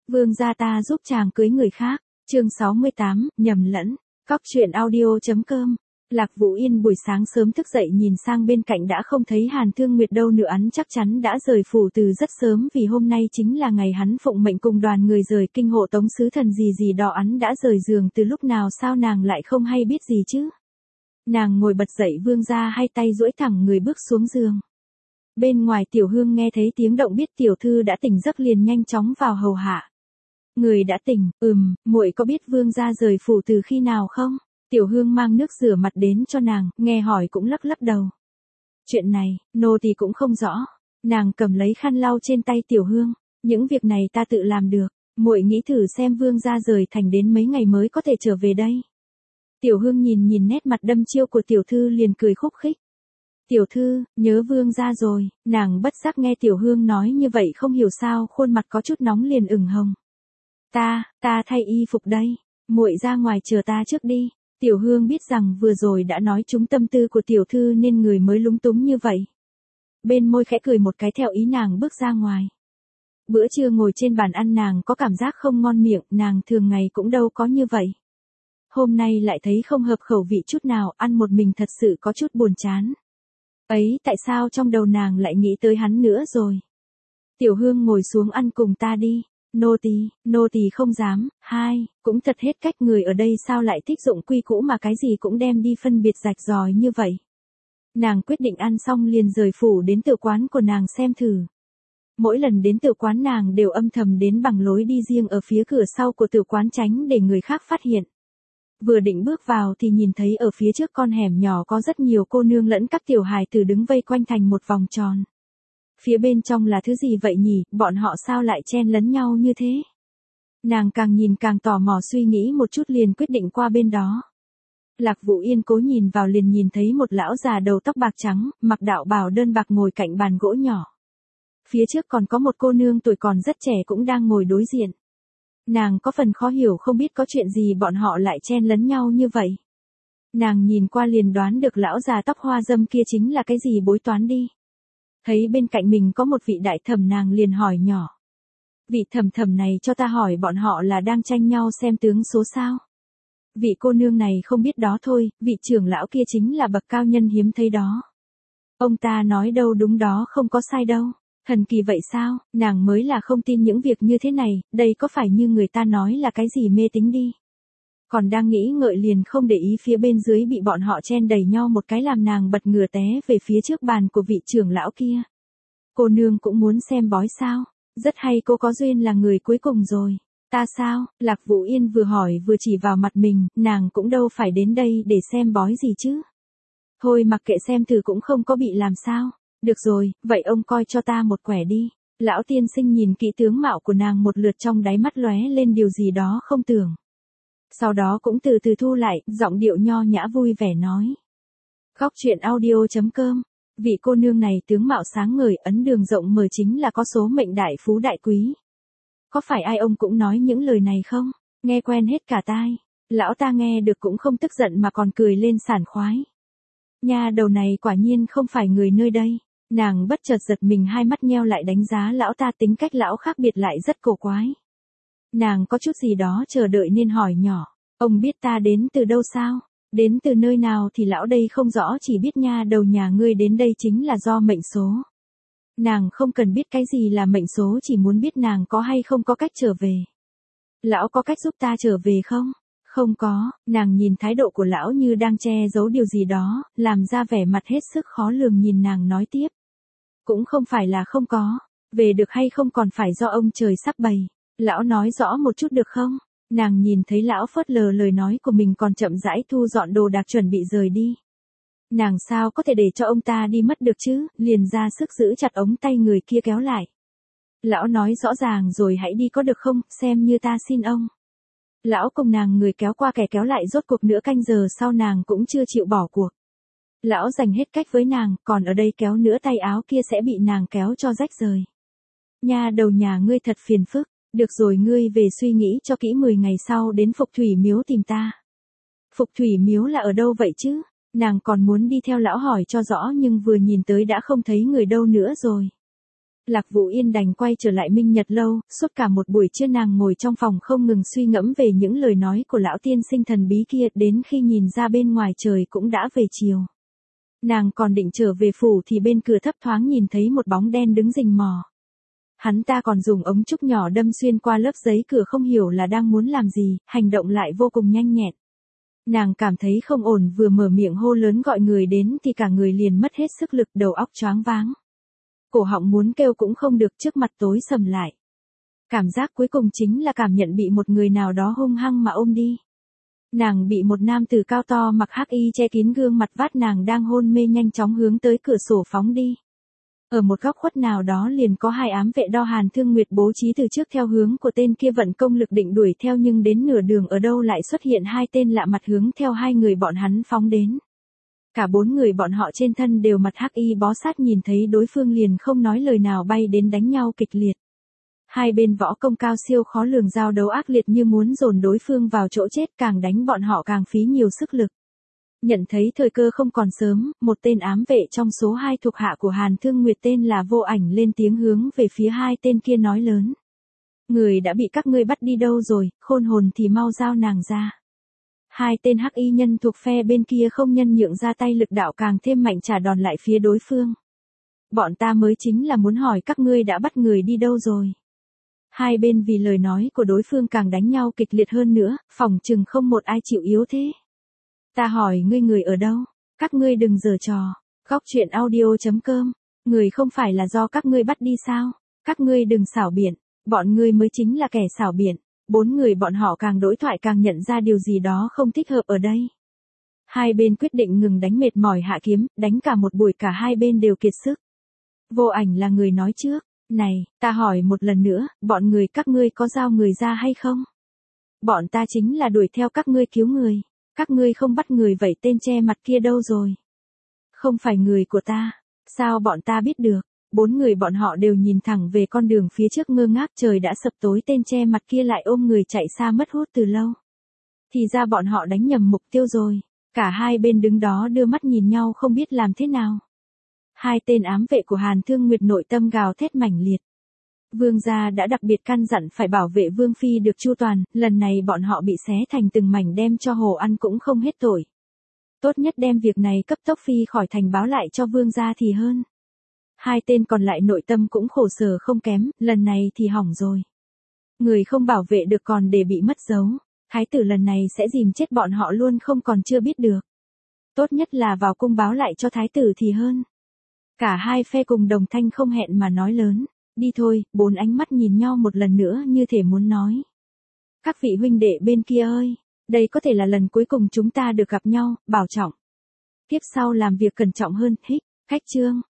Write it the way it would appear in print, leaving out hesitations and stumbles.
Vương gia ta giúp chàng cưới người khác. Chương 68, nhầm lẫn. Cóc truyện audio.com. Lạc Vũ Yên buổi sáng sớm thức dậy nhìn sang bên cạnh đã không thấy Hàn Thương Nguyệt đâu nữa, hắn chắc chắn đã rời phủ từ rất sớm vì hôm nay chính là ngày hắn phụng mệnh cùng đoàn người rời kinh hộ tống sứ thần gì gì đó. Hắn đã rời giường từ lúc nào sao nàng lại không hay biết gì chứ? Nàng ngồi bật dậy, vương gia hai tay duỗi thẳng người bước xuống giường. Bên ngoài Tiểu Hương nghe thấy tiếng động biết tiểu thư đã tỉnh giấc liền nhanh chóng vào hầu hạ. Người đã tỉnh, muội có biết vương gia rời phủ từ khi nào không? Tiểu Hương mang nước rửa mặt đến cho nàng, nghe hỏi cũng lắc lắc đầu. Chuyện này, nô tỳ cũng không rõ. Nàng cầm lấy khăn lau trên tay Tiểu Hương, những việc này ta tự làm được, muội nghĩ thử xem vương gia rời thành đến mấy ngày mới có thể trở về đây. Tiểu Hương nhìn nét mặt đâm chiêu của tiểu thư liền cười khúc khích. Tiểu thư, nhớ vương gia rồi, nàng bất giác nghe Tiểu Hương nói như vậy không hiểu sao khuôn mặt có chút nóng liền ửng hồng. Ta thay y phục đây, muội ra ngoài chờ ta trước đi. Tiểu Hương biết rằng vừa rồi đã nói trúng tâm tư của tiểu thư nên người mới lúng túng như vậy. Bên môi khẽ cười một cái theo ý nàng bước ra ngoài. Bữa trưa ngồi trên bàn ăn nàng có cảm giác không ngon miệng, nàng thường ngày cũng đâu có như vậy. Hôm nay lại thấy không hợp khẩu vị chút nào, ăn một mình thật sự có chút buồn chán. Ấy tại sao trong đầu nàng lại nghĩ tới hắn nữa rồi. Tiểu Hương ngồi xuống ăn cùng ta đi. Nô tỳ không dám. Cũng thật hết cách, người ở đây sao lại thích dụng quy cũ mà cái gì cũng đem đi phân biệt rạch ròi như vậy. Nàng quyết định ăn xong liền rời phủ đến tự quán của nàng xem thử. Mỗi lần đến tự quán nàng đều âm thầm đến bằng lối đi riêng ở phía cửa sau của tự quán tránh để người khác phát hiện. Vừa định bước vào thì nhìn thấy ở phía trước con hẻm nhỏ có rất nhiều cô nương lẫn các tiểu hài tử đứng vây quanh thành một vòng tròn. Phía bên trong là thứ gì vậy nhỉ, bọn họ sao lại chen lấn nhau như thế? Nàng càng nhìn càng tò mò, suy nghĩ một chút liền quyết định qua bên đó. Lạc Vũ Yên cố nhìn vào liền nhìn thấy một lão già đầu tóc bạc trắng, mặc đạo bào đơn bạc ngồi cạnh bàn gỗ nhỏ. Phía trước còn có một cô nương tuổi còn rất trẻ cũng đang ngồi đối diện. Nàng có phần khó hiểu không biết có chuyện gì bọn họ lại chen lấn nhau như vậy. Nàng nhìn qua liền đoán được lão già tóc hoa râm kia chính là cái gì bói toán đi. Thấy bên cạnh mình có một vị đại thẩm nàng liền hỏi nhỏ. Vị thẩm này cho ta hỏi bọn họ là đang tranh nhau xem tướng số sao? Vị cô nương này không biết đó thôi, vị trưởng lão kia chính là bậc cao nhân hiếm thấy đó. Ông ta nói đâu đúng đó, không có sai đâu. Thần kỳ vậy sao, nàng mới là không tin những việc như thế này, đây có phải như người ta nói là cái gì mê tín đi. Còn đang nghĩ ngợi liền không để ý phía bên dưới bị bọn họ chen đẩy nhau một cái làm nàng bật ngửa té về phía trước bàn của vị trưởng lão kia. Cô nương cũng muốn xem bói sao? Rất hay, cô có duyên là người cuối cùng rồi. Ta sao? Lạc Vũ Yên vừa hỏi vừa chỉ vào mặt mình, nàng cũng đâu phải đến đây để xem bói gì chứ. Thôi mặc kệ, xem thử cũng không có bị làm sao. Được rồi, vậy ông coi cho ta một quẻ đi. Lão tiên sinh nhìn kỹ tướng mạo của nàng một lượt, trong đáy mắt lóe lên điều gì đó không tưởng. Sau đó cũng từ từ thu lại, giọng điệu nho nhã vui vẻ nói. Cóc truyện audio.com. Vị cô nương này tướng mạo sáng ngời, ấn đường rộng mở, chính là có số mệnh đại phú đại quý. Có phải ai ông cũng nói những lời này không? Nghe quen hết cả tai. Lão ta nghe được cũng không tức giận mà còn cười lên sảng khoái. Nha đầu này quả nhiên không phải người nơi đây. Nàng bất chợt giật mình, hai mắt nheo lại đánh giá lão ta, tính cách lão khác biệt lại rất cổ quái. Nàng có chút gì đó chờ đợi nên hỏi nhỏ. Ông biết ta đến từ đâu sao? Đến từ nơi nào thì lão đây không rõ, chỉ biết nha đầu nhà ngươi đến đây chính là do mệnh số. Nàng không cần biết cái gì là mệnh số, chỉ muốn biết nàng có hay không có cách trở về. Lão có cách giúp ta trở về không? Không có. Nàng nhìn thái độ của lão như đang che giấu điều gì đó, làm ra vẻ mặt hết sức khó lường, nhìn nàng nói tiếp. Cũng không phải là không có. Về được hay không còn phải do ông trời sắp bày. Lão nói rõ một chút được không? Nàng nhìn thấy lão phớt lờ lời nói của mình còn chậm rãi thu dọn đồ đạc chuẩn bị rời đi. Nàng sao có thể để cho ông ta đi mất được chứ, liền ra sức giữ chặt ống tay người kia kéo lại. Lão nói rõ ràng rồi, hãy đi có được không, xem như ta xin ông. Lão cùng nàng người kéo qua kẻ kéo lại, rốt cuộc nửa canh giờ sau nàng cũng chưa chịu bỏ cuộc. Lão dành hết cách với nàng, còn ở đây kéo nữa tay áo kia sẽ bị nàng kéo cho rách rời. Nha đầu nhà ngươi thật phiền phức. Được rồi, ngươi về suy nghĩ cho kỹ, 10 ngày sau đến Phục Thủy Miếu tìm ta. Phục Thủy Miếu là ở đâu vậy chứ? Nàng còn muốn đi theo lão hỏi cho rõ nhưng vừa nhìn tới đã không thấy người đâu nữa rồi. Lạc Vũ Yên đành quay trở lại Minh Nhật lâu, suốt cả một buổi trưa nàng ngồi trong phòng không ngừng suy ngẫm về những lời nói của lão tiên sinh thần bí kia, đến khi nhìn ra bên ngoài trời cũng đã về chiều. Nàng còn định trở về phủ thì bên cửa thấp thoáng nhìn thấy một bóng đen đứng rình mò. Hắn ta còn dùng ống trúc nhỏ đâm xuyên qua lớp giấy cửa, không hiểu là đang muốn làm gì, hành động lại vô cùng nhanh nhẹn. Nàng cảm thấy không ổn, vừa mở miệng hô lớn gọi người đến thì cả người liền mất hết sức lực, đầu óc choáng váng. Cổ họng muốn kêu cũng không được, trước mặt tối sầm lại. Cảm giác cuối cùng chính là cảm nhận bị một người nào đó hung hăng mà ôm đi. Nàng bị một nam tử cao to mặc hắc y che kín gương mặt vát nàng đang hôn mê nhanh chóng hướng tới cửa sổ phóng đi. Ở một góc khuất nào đó liền có hai ám vệ đo Hàn Thương Nguyệt bố trí từ trước theo hướng của tên kia vận công lực định đuổi theo, nhưng đến nửa đường ở đâu lại xuất hiện hai tên lạ mặt hướng theo hai người bọn hắn phóng đến. Cả bốn người bọn họ trên thân đều mặt hắc y bó sát, nhìn thấy đối phương liền không nói lời nào bay đến đánh nhau kịch liệt. Hai bên võ công cao siêu khó lường, giao đấu ác liệt như muốn dồn đối phương vào chỗ chết, càng đánh bọn họ càng phí nhiều sức lực. Nhận thấy thời cơ không còn sớm, một tên ám vệ trong số hai thuộc hạ của Hàn Thương Nguyệt tên là Vô Ảnh lên tiếng hướng về phía hai tên kia nói lớn. Người đã bị các ngươi bắt đi đâu rồi, khôn hồn thì mau giao nàng ra. Hai tên hắc y nhân thuộc phe bên kia không nhân nhượng ra tay, lực đạo càng thêm mạnh trả đòn lại phía đối phương. Bọn ta mới chính là muốn hỏi các ngươi đã bắt người đi đâu rồi. Hai bên vì lời nói của đối phương càng đánh nhau kịch liệt hơn nữa, phỏng chừng không một ai chịu yếu thế. Ta hỏi ngươi người ở đâu? Các ngươi đừng giở trò. Góc truyện audio.com. Người không phải là do các ngươi bắt đi sao? Các ngươi đừng xảo biện. Bọn ngươi mới chính là kẻ xảo biện. Bốn người bọn họ càng đối thoại càng nhận ra điều gì đó không thích hợp ở đây. Hai bên quyết định ngừng đánh, mệt mỏi hạ kiếm, đánh cả một buổi cả hai bên đều kiệt sức. Vô Ảnh là người nói trước. Này, ta hỏi một lần nữa, bọn người các ngươi có giao người ra hay không? Bọn ta chính là đuổi theo các ngươi cứu người. Các ngươi không bắt người, vậy tên che mặt kia đâu rồi? Không phải người của ta. Sao bọn ta biết được? Bốn người bọn họ đều nhìn thẳng về con đường phía trước ngơ ngác, trời đã sập tối, tên che mặt kia lại ôm người chạy xa mất hút từ lâu. Thì ra bọn họ đánh nhầm mục tiêu rồi. Cả hai bên đứng đó đưa mắt nhìn nhau không biết làm thế nào. Hai tên ám vệ của Hàn Thương Nguyệt nội tâm gào thét mãnh liệt. Vương gia đã đặc biệt căn dặn phải bảo vệ Vương Phi được chu toàn, lần này bọn họ bị xé thành từng mảnh đem cho hồ ăn cũng không hết tội. Tốt nhất đem việc này cấp tốc phi khỏi thành báo lại cho Vương gia thì hơn. Hai tên còn lại nội tâm cũng khổ sở không kém, lần này thì hỏng rồi. Người không bảo vệ được còn để bị mất dấu. Thái tử lần này sẽ dìm chết bọn họ luôn không còn chưa biết được. Tốt nhất là vào cung báo lại cho thái tử thì hơn. Cả hai phe cùng đồng thanh không hẹn mà nói lớn. Đi thôi, bốn ánh mắt nhìn nhau một lần nữa như thể muốn nói. Các vị huynh đệ bên kia ơi, đây có thể là lần cuối cùng chúng ta được gặp nhau, bảo trọng. Tiếp sau làm việc cẩn trọng hơn, hích, khách chương.